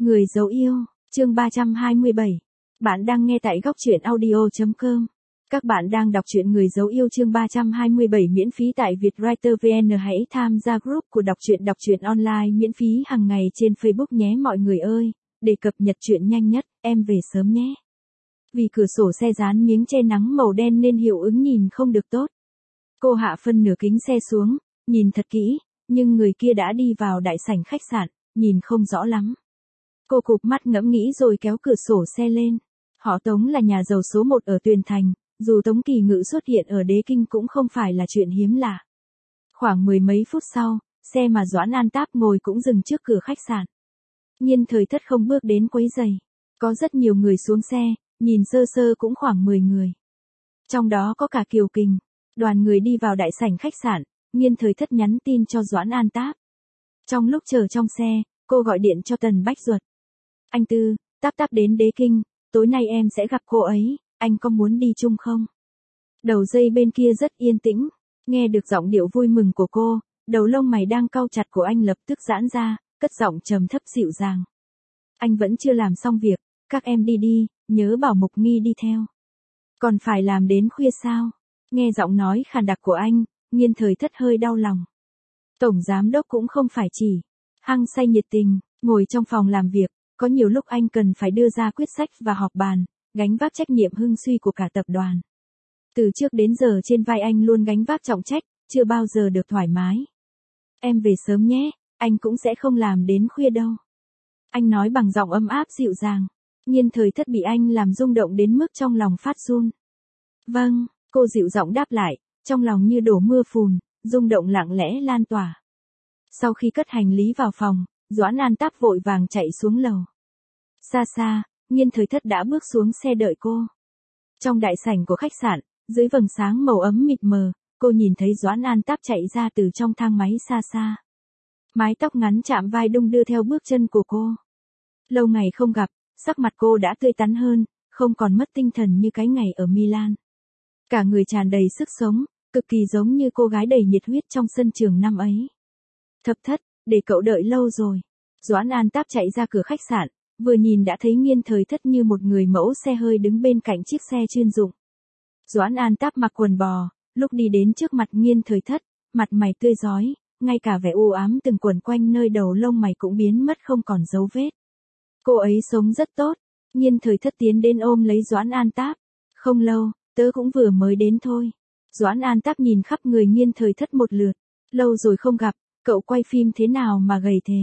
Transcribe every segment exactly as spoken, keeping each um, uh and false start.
Người dấu yêu, chương ba trăm hai mươi bảy. Bạn đang nghe tại góc truyện audio chấm com. Các bạn đang đọc truyện Người dấu yêu chương ba trăm hai mươi bảy miễn phí tại Vietwriter vê en. Hãy tham gia group của đọc truyện đọc truyện online miễn phí hàng ngày trên Facebook nhé mọi người ơi. Để cập nhật truyện nhanh nhất, em về sớm nhé. Vì cửa sổ xe dán miếng che nắng màu đen nên hiệu ứng nhìn không được tốt. Cô hạ phân nửa kính xe xuống, nhìn thật kỹ, nhưng người kia đã đi vào đại sảnh khách sạn, nhìn không rõ lắm. Cô cụp mắt ngẫm nghĩ rồi kéo cửa sổ xe lên. Họ Tống là nhà giàu số một ở Tuyền Thành, dù Tống Kỳ Ngự xuất hiện ở Đế Kinh cũng không phải là chuyện hiếm lạ. Khoảng mười mấy phút sau, xe mà Doãn An Táp ngồi cũng dừng trước cửa khách sạn. Nhiên Thời Thất không bước đến quấy giày. Có rất nhiều người xuống xe, nhìn sơ sơ cũng khoảng mười người. Trong đó có cả Kiều Kình. Đoàn người đi vào đại sảnh khách sạn, Nhiên Thời Thất nhắn tin cho Doãn An Táp. Trong lúc chờ trong xe, cô gọi điện cho Tần Bách Duật. Anh Tư, Táp Táp đến Đế Kinh, tối nay em sẽ gặp cô ấy, anh có muốn đi chung không? Đầu dây bên kia rất yên tĩnh, nghe được giọng điệu vui mừng của cô, đầu lông mày đang cau chặt của anh lập tức giãn ra, cất giọng trầm thấp dịu dàng. Anh vẫn chưa làm xong việc, các em đi đi, nhớ bảo Mục Nghi đi theo. Còn phải làm đến khuya sao? Nghe giọng nói khàn đặc của anh, Nhiên Thời Thất hơi đau lòng. Tổng giám đốc cũng không phải chỉ hăng say nhiệt tình, ngồi trong phòng làm việc, có nhiều lúc anh cần phải đưa ra quyết sách và họp bàn, gánh vác trách nhiệm hưng suy của cả tập đoàn. Từ trước đến giờ trên vai anh luôn gánh vác trọng trách, chưa bao giờ được thoải mái. Em về sớm nhé, anh cũng sẽ không làm đến khuya đâu. Anh nói bằng giọng ấm áp dịu dàng. Nhiên Thời Thất bị anh làm rung động đến mức trong lòng phát run. Vâng, cô dịu giọng đáp lại, trong lòng như đổ mưa phùn, rung động lặng lẽ lan tỏa. Sau khi cất hành lý vào phòng, Doãn An Táp vội vàng chạy xuống lầu. Xa xa, Nhiên Thời Thất đã bước xuống xe đợi cô. Trong đại sảnh của khách sạn, dưới vầng sáng màu ấm mịt mờ, cô nhìn thấy Doãn An Táp chạy ra từ trong thang máy xa xa. Mái tóc ngắn chạm vai đung đưa theo bước chân của cô. Lâu ngày không gặp, sắc mặt cô đã tươi tắn hơn, không còn mất tinh thần như cái ngày ở Milan. Cả người tràn đầy sức sống, cực kỳ giống như cô gái đầy nhiệt huyết trong sân trường năm ấy. Thập Thất, để cậu đợi lâu rồi. Doãn An Táp chạy ra cửa khách sạn, vừa nhìn đã thấy Nhiên Thời Thất như một người mẫu xe hơi đứng bên cạnh chiếc xe chuyên dụng. Doãn An Táp mặc quần bò, lúc đi đến trước mặt Nhiên Thời Thất, mặt mày tươi rói, ngay cả vẻ u ám từng quẩn quanh nơi đầu lông mày cũng biến mất không còn dấu vết. Cô ấy sống rất tốt. Nhiên Thời Thất tiến đến ôm lấy Doãn An Táp. Không lâu, tớ cũng vừa mới đến thôi. Doãn An Táp nhìn khắp người Nhiên Thời Thất một lượt. Lâu rồi không gặp, cậu quay phim thế nào mà gầy thế?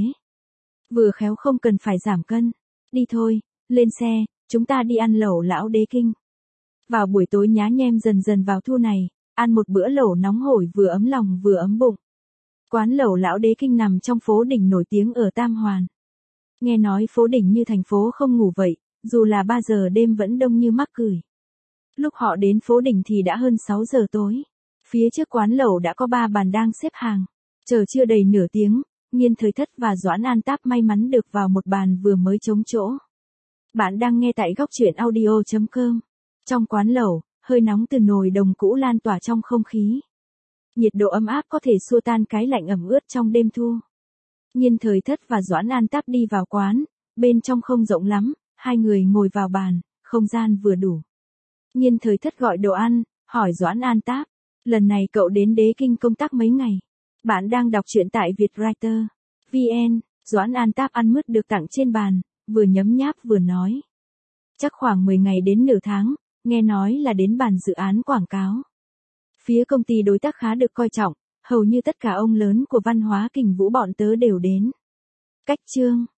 Vừa khéo không cần phải giảm cân. Đi thôi, lên xe, chúng ta đi ăn lẩu lão Đế Kinh. Vào buổi tối nhá nhem dần dần vào thu này, ăn một bữa lẩu nóng hổi vừa ấm lòng vừa ấm bụng. Quán lẩu lão Đế Kinh nằm trong phố đỉnh nổi tiếng ở Tam Hoàn. Nghe nói phố đỉnh như thành phố không ngủ vậy, dù là ba giờ đêm vẫn đông như mắc cười. Lúc họ đến phố đỉnh thì đã hơn sáu giờ tối. Phía trước quán lẩu đã có ba bàn đang xếp hàng. Chờ chưa đầy nửa tiếng, Nhiên Thời Thất và Doãn An Táp may mắn được vào một bàn vừa mới trống chỗ. Bạn đang nghe tại góc truyện audio chấm com. Trong quán lẩu, hơi nóng từ nồi đồng cũ lan tỏa trong không khí. Nhiệt độ ấm áp có thể xua tan cái lạnh ẩm ướt trong đêm thu. Nhiên Thời Thất và Doãn An Táp đi vào quán, bên trong không rộng lắm, hai người ngồi vào bàn, không gian vừa đủ. Nhiên Thời Thất gọi đồ ăn, hỏi Doãn An Táp, lần này cậu đến Đế Kinh công tác mấy ngày? Bạn đang đọc truyện tại Vietwriter vê en. Doãn An Táp ăn mứt được tặng trên bàn, vừa nhấm nháp vừa nói. Chắc khoảng mười ngày đến nửa tháng, nghe nói là đến bàn dự án quảng cáo. Phía công ty đối tác khá được coi trọng, hầu như tất cả ông lớn của văn hóa Kình Vũ bọn tớ đều đến. Cách chương